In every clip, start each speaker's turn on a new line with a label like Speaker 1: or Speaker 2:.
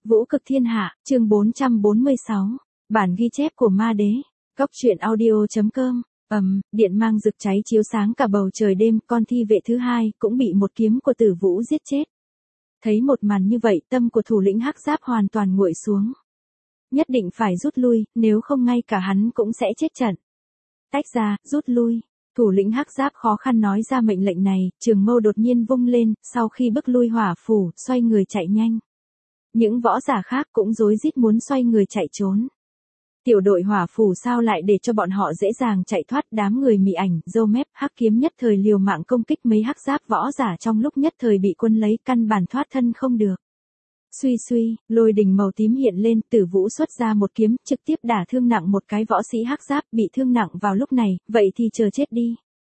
Speaker 1: Vũ cực thiên hạ, chương 446. Bản ghi chép của ma đế. Cốc truyện audio.com. Điện mang rực cháy chiếu sáng cả bầu trời đêm, con thi vệ thứ hai cũng bị một kiếm của Tử Vũ giết chết. Thấy một màn như vậy, tâm của thủ lĩnh Hắc Giáp hoàn toàn nguội xuống. Nhất định phải rút lui, nếu không ngay cả hắn cũng sẽ chết trận. Tách ra, rút lui. Thủ lĩnh Hắc Giáp khó khăn nói ra mệnh lệnh này, trường mâu đột nhiên vung lên, sau khi bức lui hỏa phủ, xoay người chạy nhanh. Những võ giả khác cũng rối rít muốn xoay người chạy trốn. Tiểu đội hỏa phủ sao lại để cho bọn họ dễ dàng chạy thoát, đám người mị ảnh, râu mép, hắc kiếm nhất thời liều mạng công kích mấy Hắc Giáp võ giả, trong lúc nhất thời bị quân lấy, căn bản thoát thân không được. Suy suy, lôi đình màu tím hiện lên, Tử Vũ xuất ra một kiếm, trực tiếp đả thương nặng một cái võ sĩ Hắc Giáp bị thương nặng vào lúc này, vậy thì chờ chết đi.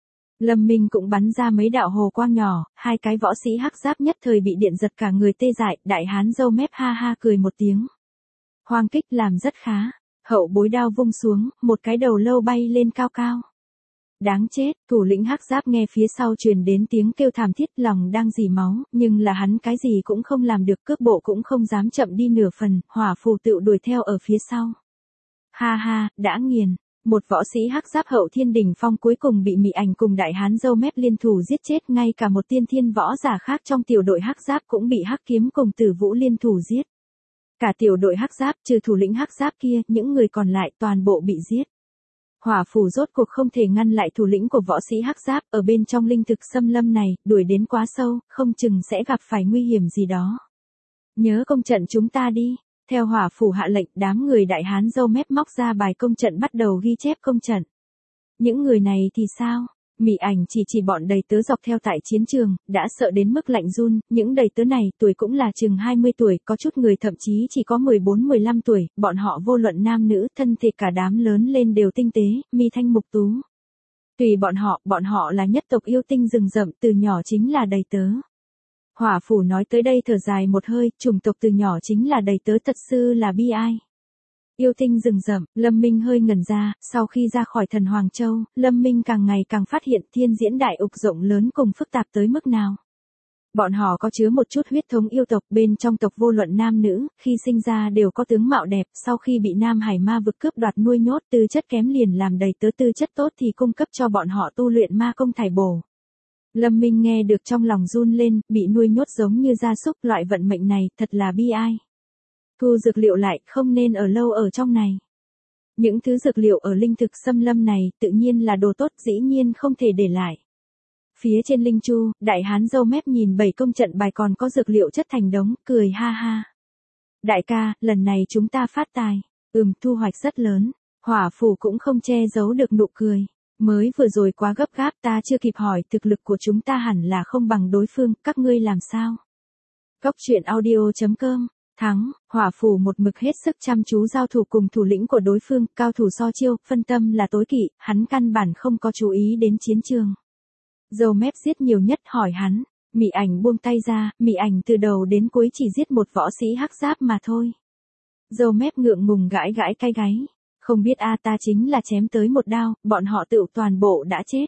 Speaker 1: Lâm Minh cũng bắn ra mấy đạo hồ quang nhỏ, hai cái võ sĩ Hắc Giáp nhất thời bị điện giật cả người tê dại, đại hán râu mép ha ha cười một tiếng. Hoang kích làm rất khá, hậu bối đao vung xuống, một cái đầu lâu bay lên cao cao. Đáng chết, thủ lĩnh Hắc Giáp nghe phía sau truyền đến tiếng kêu thảm thiết, lòng đang rỉ máu, nhưng là hắn cái gì cũng không làm được, cước bộ cũng không dám chậm đi nửa phần, hỏa phù tự đuổi theo ở phía sau. Ha ha, đã nghiền. Một võ sĩ Hắc Giáp hậu thiên đỉnh phong cuối cùng bị mị ảnh cùng đại hán râu mép liên thủ giết chết, ngay cả một tiên thiên võ giả khác trong tiểu đội Hắc Giáp cũng bị Hắc kiếm cùng Tử Vũ liên thủ giết. Cả tiểu đội Hắc Giáp trừ thủ lĩnh Hắc Giáp kia, những người còn lại toàn bộ bị giết. Hỏa phủ rốt cuộc không thể ngăn lại thủ lĩnh của võ sĩ Hắc Giáp, ở bên trong linh thực xâm lâm này, đuổi đến quá sâu, không chừng sẽ gặp phải nguy hiểm gì đó. Nhớ công trận chúng ta đi. Theo hỏa phủ hạ lệnh, đám người đại hán râu mép móc ra bài công trận bắt đầu ghi chép công trận. Những người này thì sao? Mị ảnh chỉ bọn đầy tớ dọc theo tại chiến trường, đã sợ đến mức lạnh run, những đầy tớ này tuổi cũng là chừng 20 tuổi, có chút người thậm chí chỉ có 14-15 tuổi, bọn họ vô luận nam nữ, thân thể cả đám lớn lên đều tinh tế, mi thanh mục tú. Tùy bọn họ là nhất tộc yêu tinh rừng rậm, từ nhỏ chính là đầy tớ. Hỏa phủ nói tới đây thở dài một hơi, chủng tộc từ nhỏ chính là đầy tớ, thật sự là bi ai. Yêu tinh rừng rậm, Lâm Minh hơi ngẩn ra, sau khi ra khỏi thần Hoàng Châu, Lâm Minh càng ngày càng phát hiện thiên diễn đại ục rộng lớn cùng phức tạp tới mức nào. Bọn họ có chứa một chút huyết thống yêu tộc, bên trong tộc vô luận nam nữ, khi sinh ra đều có tướng mạo đẹp, sau khi bị Nam Hải ma vực cướp đoạt nuôi nhốt, tư chất kém liền làm đầy tớ, tư chất tốt thì cung cấp cho bọn họ tu luyện ma công thải bổ. Lâm Minh nghe được trong lòng run lên, bị nuôi nhốt giống như gia súc, loại vận mệnh này, thật là bi ai. Thu dược liệu lại, không nên ở lâu ở trong này. Những thứ dược liệu ở linh thực xâm lâm này, tự nhiên là đồ tốt, dĩ nhiên không thể để lại. Phía trên linh chu, đại hán râu mép nhìn 7 công trận bài còn có dược liệu chất thành đống, cười ha ha. Đại ca, lần này chúng ta phát tài. Thu hoạch rất lớn. Hỏa phủ cũng không che giấu được nụ cười. Mới vừa rồi quá gấp gáp, ta chưa kịp hỏi, thực lực của chúng ta hẳn là không bằng đối phương, các ngươi làm sao? Cốc truyện audio.com. Thắng, hỏa phủ một mực hết sức chăm chú giao thủ cùng thủ lĩnh của đối phương, cao thủ so chiêu, phân tâm là tối kỵ, hắn căn bản không có chú ý đến chiến trường. Dâu mép giết nhiều nhất, hỏi hắn. Mị ảnh buông tay ra, mị ảnh từ đầu đến cuối chỉ giết một võ sĩ Hắc Giáp mà thôi. Dâu mép ngượng ngùng gãi cái gáy. Không biết ta chính là chém tới một đao, bọn họ tự toàn bộ đã chết.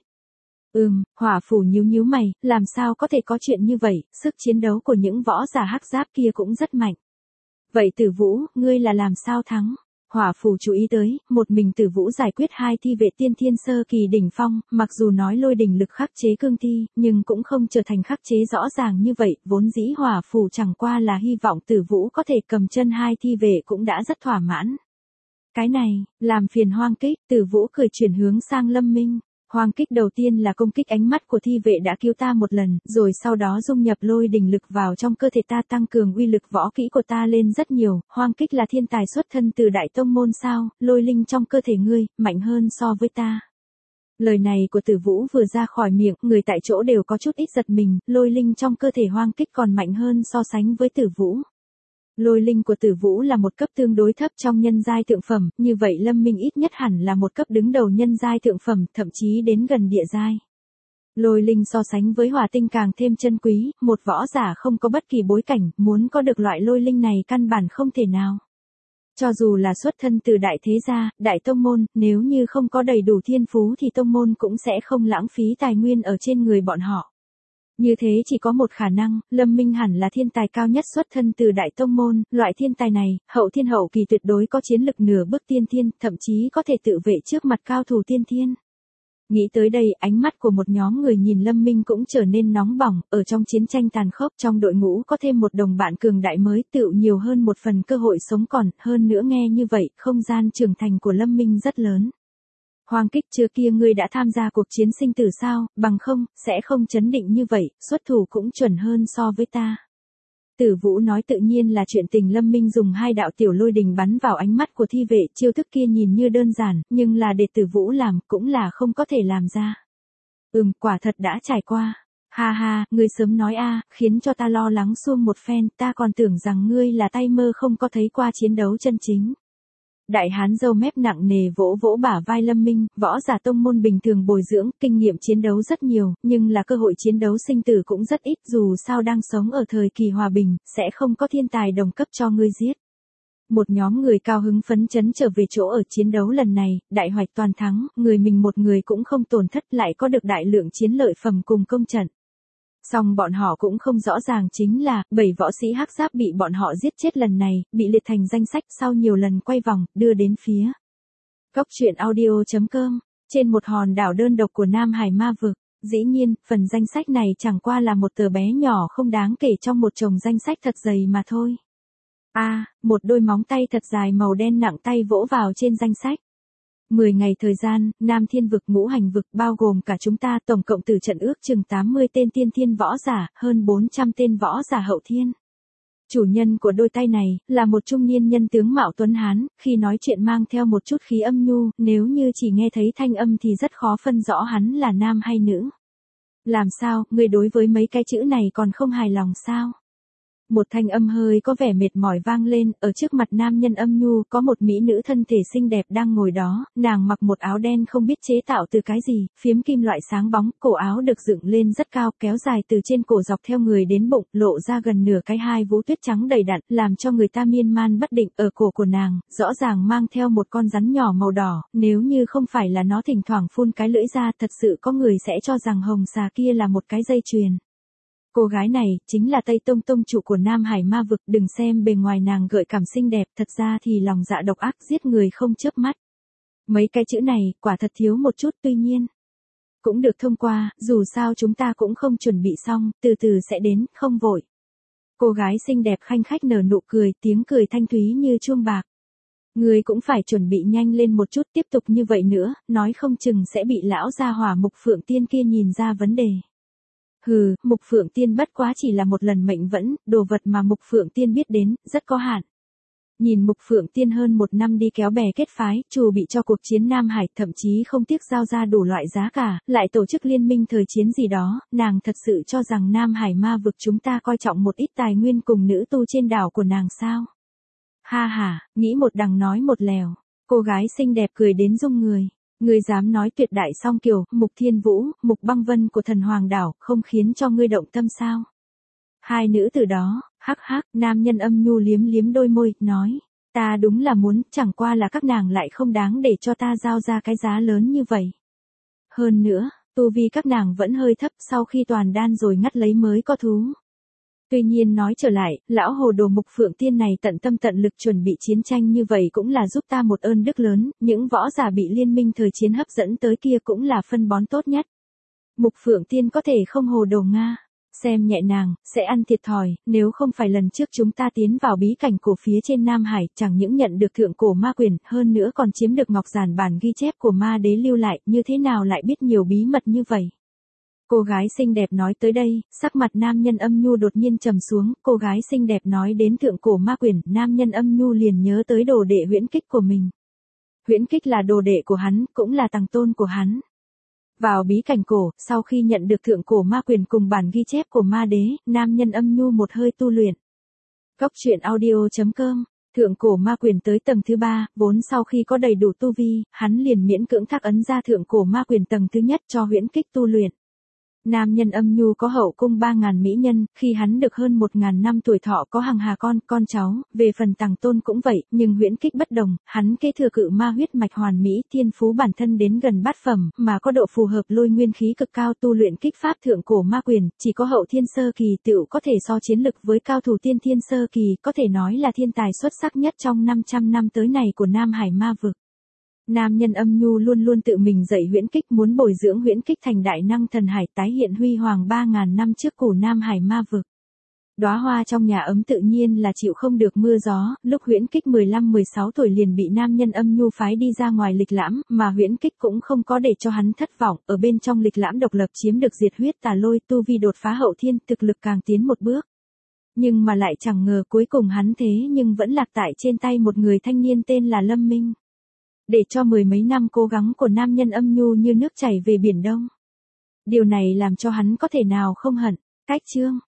Speaker 1: Hỏa phủ nhíu mày, làm sao có thể có chuyện như vậy, sức chiến đấu của những võ giả Hắc Giáp kia cũng rất mạnh. Vậy Tử Vũ, ngươi là làm sao thắng? Hỏa phủ chú ý tới, một mình Tử Vũ giải quyết 2 thi vệ tiên thiên sơ kỳ đỉnh phong, mặc dù nói lôi đỉnh lực khắc chế cương thi, nhưng cũng không trở thành khắc chế rõ ràng như vậy, vốn dĩ hỏa phủ chẳng qua là hy vọng Tử Vũ có thể cầm chân 2 thi vệ cũng đã rất thỏa mãn. Cái này, làm phiền Hoang Kích, Tử Vũ cười chuyển hướng sang Lâm Minh. Hoang Kích đầu tiên là công kích ánh mắt của thi vệ đã cứu ta một lần, rồi sau đó dung nhập lôi đình lực vào trong cơ thể ta, tăng cường uy lực võ kỹ của ta lên rất nhiều. Hoang Kích là thiên tài xuất thân từ đại tông môn sao? Lôi linh trong cơ thể ngươi, mạnh hơn so với ta. Lời này của Tử Vũ vừa ra khỏi miệng, người tại chỗ đều có chút ít giật mình, lôi linh trong cơ thể Hoang Kích còn mạnh hơn so sánh với Tử Vũ. Lôi linh của Tử Vũ là một cấp tương đối thấp trong nhân giai thượng phẩm, như vậy Lâm Minh ít nhất hẳn là một cấp đứng đầu nhân giai thượng phẩm, thậm chí đến gần địa giai. Lôi linh so sánh với hỏa tinh càng thêm chân quý, một võ giả không có bất kỳ bối cảnh, muốn có được loại lôi linh này căn bản không thể nào. Cho dù là xuất thân từ đại thế gia, đại tông môn, nếu như không có đầy đủ thiên phú thì tông môn cũng sẽ không lãng phí tài nguyên ở trên người bọn họ. Như thế chỉ có một khả năng, Lâm Minh hẳn là thiên tài cao nhất xuất thân từ đại tông môn, loại thiên tài này, hậu thiên hậu kỳ tuyệt đối có chiến lực nửa bước tiên thiên, thậm chí có thể tự vệ trước mặt cao thủ tiên thiên. Nghĩ tới đây, ánh mắt của một nhóm người nhìn Lâm Minh cũng trở nên nóng bỏng, ở trong chiến tranh tàn khốc trong đội ngũ có thêm một đồng bạn cường đại mới tựu nhiều hơn một phần cơ hội sống còn, hơn nữa nghe như vậy, không gian trưởng thành của Lâm Minh rất lớn. Hoàng Kích chưa kia ngươi đã tham gia cuộc chiến sinh tử sao, bằng không, sẽ không chấn định như vậy, xuất thủ cũng chuẩn hơn so với ta. Tử Vũ nói tự nhiên là chuyện tình. Lâm Minh dùng 2 đạo tiểu lôi đình bắn vào ánh mắt của thi vệ, chiêu thức kia nhìn như đơn giản, nhưng là để Tử Vũ làm, cũng là không có thể làm ra. Quả thật đã trải qua. Ha ha, ngươi sớm nói a, khiến cho ta lo lắng xuông một phen, ta còn tưởng rằng ngươi là tay mơ không có thấy qua chiến đấu chân chính. Đại hán râu mép nặng nề vỗ vỗ bả vai Lâm Minh, võ giả tông môn bình thường bồi dưỡng, kinh nghiệm chiến đấu rất nhiều, nhưng là cơ hội chiến đấu sinh tử cũng rất ít, dù sao đang sống ở thời kỳ hòa bình, sẽ không có thiên tài đồng cấp cho ngươi giết. Một nhóm người cao hứng phấn chấn trở về chỗ ở chiến đấu lần này, đại hoạch toàn thắng, người mình một người cũng không tổn thất, lại có được đại lượng chiến lợi phẩm cùng công trận. Song bọn họ cũng không rõ ràng chính là, 7 võ sĩ hắc giáp bị bọn họ giết chết lần này, bị liệt thành danh sách sau nhiều lần quay vòng, đưa đến phía Cốc truyện audio.com, trên một hòn đảo đơn độc của Nam Hải Ma Vực. Dĩ nhiên, phần danh sách này chẳng qua là một tờ bé nhỏ không đáng kể trong một chồng danh sách thật dày mà thôi. Một đôi móng tay thật dài màu đen nặng tay vỗ vào trên danh sách. 10 ngày thời gian, Nam Thiên Vực Ngũ Hành Vực bao gồm cả chúng ta tổng cộng từ trận ước chừng 80 tên tiên thiên võ giả, hơn 400 tên võ giả hậu thiên. Chủ nhân của đôi tay này, là một trung niên nhân tướng mạo tuấn hán, khi nói chuyện mang theo một chút khí âm nhu, nếu như chỉ nghe thấy thanh âm thì rất khó phân rõ hắn là nam hay nữ. Làm sao, người đối với mấy cái chữ này còn không hài lòng sao? Một thanh âm hơi có vẻ mệt mỏi vang lên, ở trước mặt nam nhân âm nhu, có một mỹ nữ thân thể xinh đẹp đang ngồi đó, nàng mặc một áo đen không biết chế tạo từ cái gì, phiếm kim loại sáng bóng, cổ áo được dựng lên rất cao, kéo dài từ trên cổ dọc theo người đến bụng, lộ ra gần nửa cái hai vú tuyết trắng đầy đặn, làm cho người ta miên man bất định. Ở cổ của nàng, rõ ràng mang theo một con rắn nhỏ màu đỏ, nếu như không phải là nó thỉnh thoảng phun cái lưỡi ra, thật sự có người sẽ cho rằng hồng xà kia là một cái dây chuyền. Cô gái này, chính là Tây Tông tông chủ của Nam Hải Ma Vực, đừng xem bề ngoài nàng gợi cảm xinh đẹp, thật ra thì lòng dạ độc ác, giết người không chớp mắt. Mấy cái chữ này, quả thật thiếu một chút, tuy nhiên cũng được thông qua, dù sao chúng ta cũng không chuẩn bị xong, từ từ sẽ đến, không vội. Cô gái xinh đẹp khanh khách nở nụ cười, tiếng cười thanh thúy như chuông bạc. Người cũng phải chuẩn bị nhanh lên một chút, tiếp tục như vậy nữa, nói không chừng sẽ bị lão gia hỏa Mục Phượng Tiên kia nhìn ra vấn đề. Hừ, Mục Phượng Tiên bất quá chỉ là một lần mệnh vẫn, đồ vật mà Mục Phượng Tiên biết đến, rất có hạn. Nhìn Mục Phượng Tiên hơn 1 năm đi kéo bè kết phái, chuẩn bị cho cuộc chiến Nam Hải, thậm chí không tiếc giao ra đủ loại giá cả, lại tổ chức liên minh thời chiến gì đó, nàng thật sự cho rằng Nam Hải Ma Vực chúng ta coi trọng một ít tài nguyên cùng nữ tu trên đảo của nàng sao? Ha ha, nghĩ một đằng nói một lèo, cô gái xinh đẹp cười đến rung người. Ngươi dám nói tuyệt đại song kiều, Mục Thiên Vũ, Mục Băng Vân của thần hoàng đảo, không khiến cho ngươi động tâm sao? Hai nữ từ đó, hắc hắc, nam nhân âm nhu liếm liếm đôi môi, nói, ta đúng là muốn, chẳng qua là các nàng lại không đáng để cho ta giao ra cái giá lớn như vậy. Hơn nữa, tu vi các nàng vẫn hơi thấp, sau khi toàn đan rồi ngắt lấy mới có thú. Tuy nhiên nói trở lại, lão hồ đồ Mục Phượng Tiên này tận tâm tận lực chuẩn bị chiến tranh như vậy cũng là giúp ta một ơn đức lớn, những võ giả bị liên minh thời chiến hấp dẫn tới kia cũng là phân bón tốt nhất. Mục Phượng Tiên có thể không hồ đồ Nga, xem nhẹ nàng, sẽ ăn thiệt thòi, nếu không phải lần trước chúng ta tiến vào bí cảnh cổ phía trên Nam Hải, chẳng những nhận được thượng cổ ma quyền, hơn nữa còn chiếm được ngọc giản bản ghi chép của ma đế lưu lại, như thế nào lại biết nhiều bí mật như vậy. Cô gái xinh đẹp nói tới đây, sắc mặt nam nhân âm nhu đột nhiên trầm xuống, cô gái xinh đẹp nói đến thượng cổ ma quyền, nam nhân âm nhu liền nhớ tới đồ đệ Huyễn Kích của mình. Huyễn Kích là đồ đệ của hắn, cũng là tàng tôn của hắn. Vào bí cảnh cổ, sau khi nhận được thượng cổ ma quyền cùng bản ghi chép của ma đế, nam nhân âm nhu một hơi tu luyện. Cốc truyện audio.com, thượng cổ ma quyền tới tầng thứ 3, vốn sau khi có đầy đủ tu vi, hắn liền miễn cưỡng thác ấn ra thượng cổ ma quyền tầng thứ nhất cho Huyễn Kích tu luyện. Nam nhân âm nhu có hậu cung 3.000 mỹ nhân, khi hắn được hơn 1.000 năm tuổi thọ có hàng hà con cháu, về phần Tằng Tôn cũng vậy, nhưng Huyễn Kích bất đồng, hắn kế thừa cự ma huyết mạch hoàn mỹ, thiên phú bản thân đến gần bát phẩm, mà có độ phù hợp lôi nguyên khí cực cao, tu luyện kích pháp thượng cổ ma quyền, chỉ có hậu thiên sơ kỳ tựu có thể so chiến lực với cao thủ tiên thiên sơ kỳ, có thể nói là thiên tài xuất sắc nhất trong 500 năm tới này của Nam Hải ma vực. Nam nhân âm nhu luôn luôn tự mình dạy Huyễn Kích, muốn bồi dưỡng Huyễn Kích thành đại năng thần hải, tái hiện huy hoàng 3.000 năm trước của Nam Hải ma vực. Đóa hoa trong nhà ấm tự nhiên là chịu không được mưa gió, lúc Huyễn Kích 15-16 tuổi liền bị nam nhân âm nhu phái đi ra ngoài lịch lãm, mà Huyễn Kích cũng không có để cho hắn thất vọng, ở bên trong lịch lãm độc lập chiếm được diệt huyết tà lôi, tu vi đột phá hậu thiên, thực lực càng tiến một bước. Nhưng mà lại chẳng ngờ cuối cùng hắn thế nhưng vẫn lạc tại trên tay một người thanh niên tên là Lâm Minh. Để cho mười mấy năm cố gắng của nam nhân âm nhu như nước chảy về biển đông. Điều này làm cho hắn có thể nào không hận. Cách chương